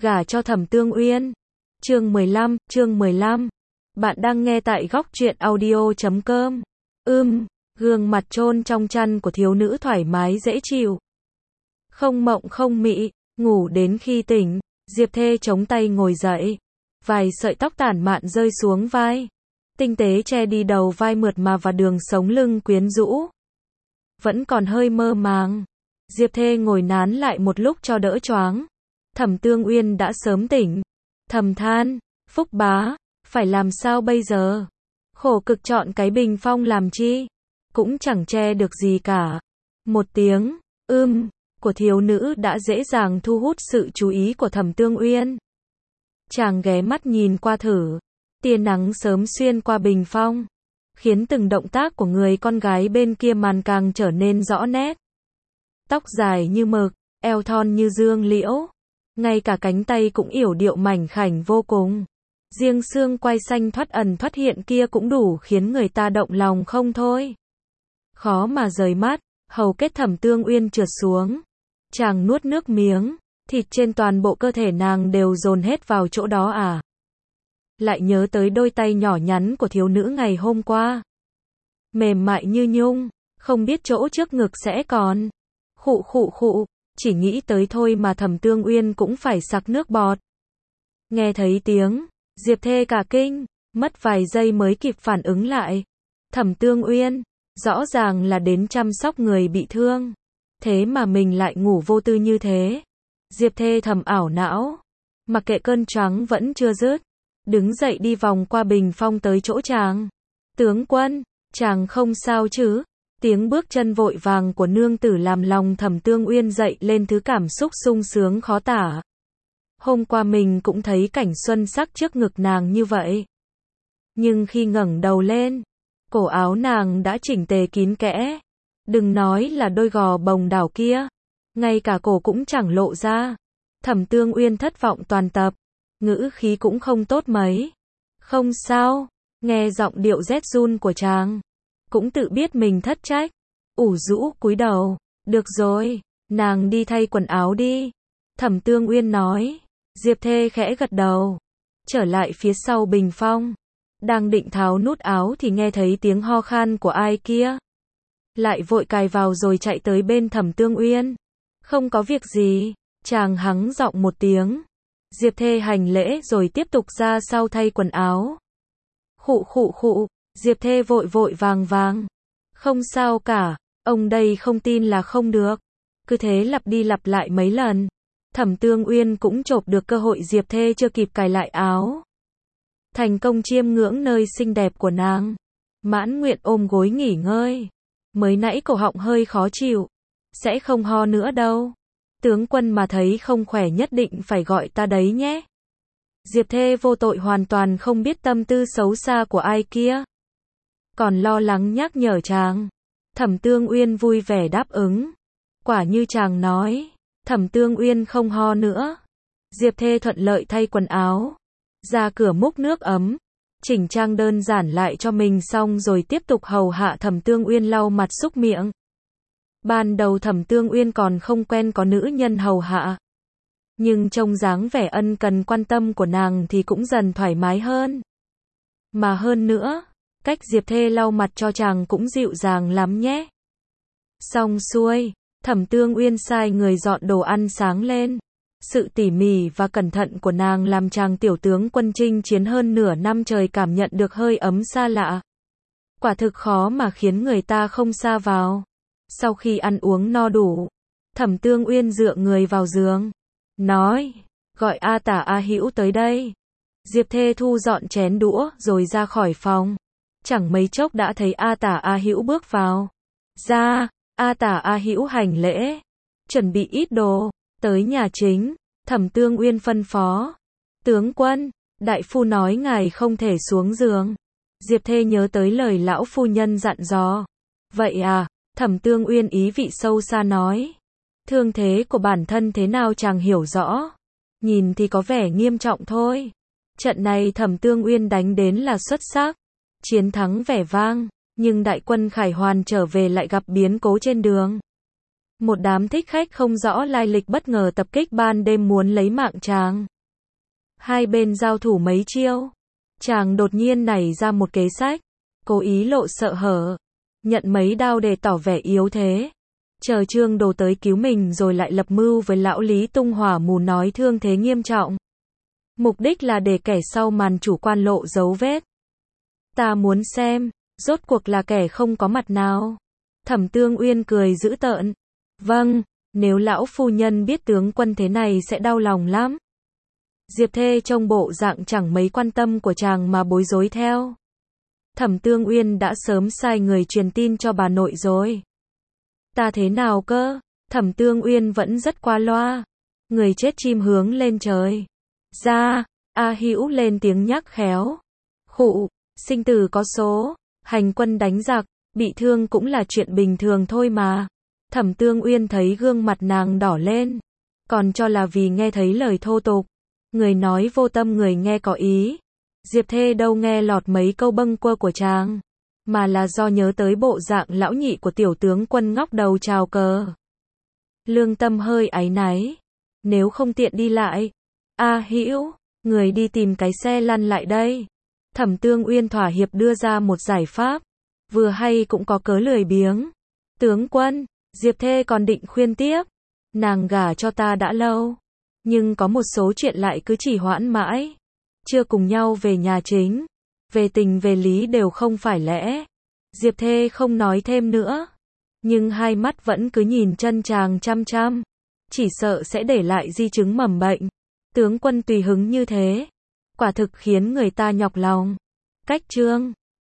gả cho Thẩm Tương Uyên. Chương 15. Bạn đang nghe tại góc truyện audio.com. Gương mặt chôn trong chăn của thiếu nữ thoải mái dễ chịu. Không mộng không mị, ngủ đến khi tỉnh, Diệp Thê chống tay ngồi dậy. Vài sợi tóc tản mạn rơi xuống vai. Tinh tế che đi đầu vai mượt mà và đường sống lưng quyến rũ. Vẫn còn hơi mơ màng. Diệp Thê ngồi nán lại một lúc cho đỡ choáng. Thẩm Tương Uyên đã sớm tỉnh. Thầm than, Phúc bá, phải làm sao bây giờ? Khổ cực chọn cái bình phong làm chi? Cũng chẳng che được gì cả. Một tiếng, của thiếu nữ đã dễ dàng thu hút sự chú ý của Thẩm Tương Uyên. Chàng ghé mắt nhìn qua thử. Tia nắng sớm xuyên qua bình phong, khiến từng động tác của người con gái bên kia màn càng trở nên rõ nét. Tóc dài như mực, eo thon như dương liễu. Ngay cả cánh tay cũng yểu điệu mảnh khảnh vô cùng. Riêng xương quai xanh thoắt ẩn thoắt hiện kia cũng đủ khiến người ta động lòng không thôi. Khó mà rời mắt, hầu kết Thẩm Tương Uyên trượt xuống. Chàng nuốt nước miếng, thịt trên toàn bộ cơ thể nàng đều dồn hết vào chỗ đó à. Lại nhớ tới đôi tay nhỏ nhắn của thiếu nữ ngày hôm qua. Mềm mại như nhung, không biết chỗ trước ngực sẽ còn. Khụ, chỉ nghĩ tới thôi mà Thẩm Tương Uyên cũng phải sặc nước bọt. Nghe thấy tiếng, Diệp Thê cả kinh, mất vài giây mới kịp phản ứng lại. Thẩm Tương Uyên, rõ ràng là đến chăm sóc người bị thương. Thế mà mình lại ngủ vô tư như thế. Diệp Thê thầm ảo não. Mặc kệ cơn choáng vẫn chưa dứt. Đứng dậy đi vòng qua bình phong tới chỗ chàng. Tướng quân, chàng không sao chứ? Tiếng bước chân vội vàng của nương tử làm lòng Thẩm Tương Uyên dậy lên thứ cảm xúc sung sướng khó tả. Hôm qua mình cũng thấy cảnh xuân sắc trước ngực nàng như vậy. Nhưng khi ngẩng đầu lên, cổ áo nàng đã chỉnh tề kín kẽ. Đừng nói là đôi gò bồng đảo kia, ngay cả cổ cũng chẳng lộ ra. Thẩm Tương Uyên thất vọng toàn tập, ngữ khí cũng không tốt mấy. Không sao, nghe giọng điệu rét run của chàng, cũng tự biết mình thất trách. Ủ rũ cúi đầu, được rồi, nàng đi thay quần áo đi. Thẩm Tương Uyên nói. Diệp Thê khẽ gật đầu, trở lại phía sau bình phong. Đang định tháo nút áo thì nghe thấy tiếng ho khan của ai kia. Lại vội cài vào rồi chạy tới bên Thẩm Tương Uyên. Không có việc gì, chàng hắng giọng một tiếng. Diệp Thê hành lễ rồi tiếp tục ra sau thay quần áo. Khụ, Diệp Thê vội vàng. Không sao cả, ông đây không tin là không được. Cứ thế lặp đi lặp lại mấy lần. Thẩm Tương Uyên cũng chộp được cơ hội Diệp Thê chưa kịp cài lại áo. Thành công chiêm ngưỡng nơi xinh đẹp của nàng. Mãn nguyện ôm gối nghỉ ngơi. Mới nãy cổ họng hơi khó chịu. Sẽ không ho nữa đâu. Tướng quân mà thấy không khỏe nhất định phải gọi ta đấy nhé. Diệp Thê vô tội hoàn toàn không biết tâm tư xấu xa của ai kia. Còn lo lắng nhắc nhở chàng. Thẩm Tương Uyên vui vẻ đáp ứng. Quả như chàng nói. Thẩm Tương Uyên không ho nữa. Diệp Thê thuận lợi thay quần áo. Ra cửa múc nước ấm. Chỉnh trang đơn giản lại cho mình xong rồi tiếp tục hầu hạ Thẩm Tương Uyên lau mặt súc miệng. Ban đầu Thẩm Tương Uyên còn không quen có nữ nhân hầu hạ. Nhưng trông dáng vẻ ân cần quan tâm của nàng thì cũng dần thoải mái hơn. Mà hơn nữa, cách Diệp Thê lau mặt cho chàng cũng dịu dàng lắm nhé. Xong xuôi, Thẩm Tương Uyên sai người dọn đồ ăn sáng lên. Sự tỉ mỉ và cẩn thận của nàng làm chàng tiểu tướng quân chinh chiến hơn nửa năm trời cảm nhận được hơi ấm xa lạ. Quả thực khó mà khiến người ta không sa vào. Sau khi ăn uống no đủ, Thẩm Tương Uyên dựa người vào giường. Nói, gọi A Tả A Hữu tới đây. Diệp Thê thu dọn chén đũa rồi ra khỏi phòng. Chẳng mấy chốc đã thấy A Tả A Hữu bước vào. Ra, A Tả A Hữu hành lễ. Chuẩn bị ít đồ, tới nhà chính. Thẩm Tương Uyên phân phó. Tướng quân, đại phu nói ngài không thể xuống giường. Diệp Thê nhớ tới lời lão phu nhân dặn dò. Vậy à, Thẩm Tương Uyên ý vị sâu xa nói. Thương thế của bản thân thế nào chàng hiểu rõ. Nhìn thì có vẻ nghiêm trọng thôi. Trận này Thẩm Tương Uyên đánh đến là xuất sắc. Chiến thắng vẻ vang, nhưng đại quân Khải Hoàn trở về lại gặp biến cố trên đường. Một đám thích khách không rõ lai lịch bất ngờ tập kích ban đêm muốn lấy mạng chàng. Hai bên giao thủ mấy chiêu. Chàng đột nhiên nảy ra một kế sách. Cố ý lộ sợ hở. Nhận mấy đao để tỏ vẻ yếu thế. Chờ Trương Đồ tới cứu mình rồi lại lập mưu với lão Lý tung hỏa mù nói thương thế nghiêm trọng. Mục đích là để kẻ sau màn chủ quan lộ dấu vết. Ta muốn xem, rốt cuộc là kẻ không có mặt nào. Thẩm Tương Uyên cười dữ tợn. Vâng, nếu lão phu nhân biết tướng quân thế này sẽ đau lòng lắm. Diệp Thê trông bộ dạng chẳng mấy quan tâm của chàng mà bối rối theo. Thẩm Tương Uyên đã sớm sai người truyền tin cho bà nội rồi. Ta thế nào cơ? Thẩm Tương Uyên vẫn rất qua loa. Người chết chim hướng lên trời. Ra, A Hữu lên tiếng nhắc khéo. Khụ, sinh tử có số, hành quân đánh giặc, bị thương cũng là chuyện bình thường thôi mà. Thẩm Tương Uyên thấy gương mặt nàng đỏ lên, còn cho là vì nghe thấy lời thô tục. Người nói vô tâm người nghe có ý. Diệp Thê đâu nghe lọt mấy câu bâng quơ của chàng, mà là do nhớ tới bộ dạng lão nhị của tiểu tướng quân ngóc đầu chào cờ. Lương tâm hơi áy náy. Nếu không tiện đi lại, A Hữu, người đi tìm cái xe lăn lại đây. Thẩm Tương Uyên thỏa hiệp đưa ra một giải pháp, vừa hay cũng có cớ lười biếng. Tướng quân, Diệp Thê còn định khuyên tiếp. Nàng gả cho ta đã lâu, nhưng có một số chuyện lại cứ trì hoãn mãi. Chưa cùng nhau về nhà chính, về tình về lý đều không phải lẽ. Diệp Thê không nói thêm nữa, nhưng hai mắt vẫn cứ nhìn chân chàng chăm chăm. Chỉ sợ sẽ để lại di chứng mầm bệnh. Tướng quân tùy hứng như thế, quả thực khiến người ta nhọc lòng. Cách chương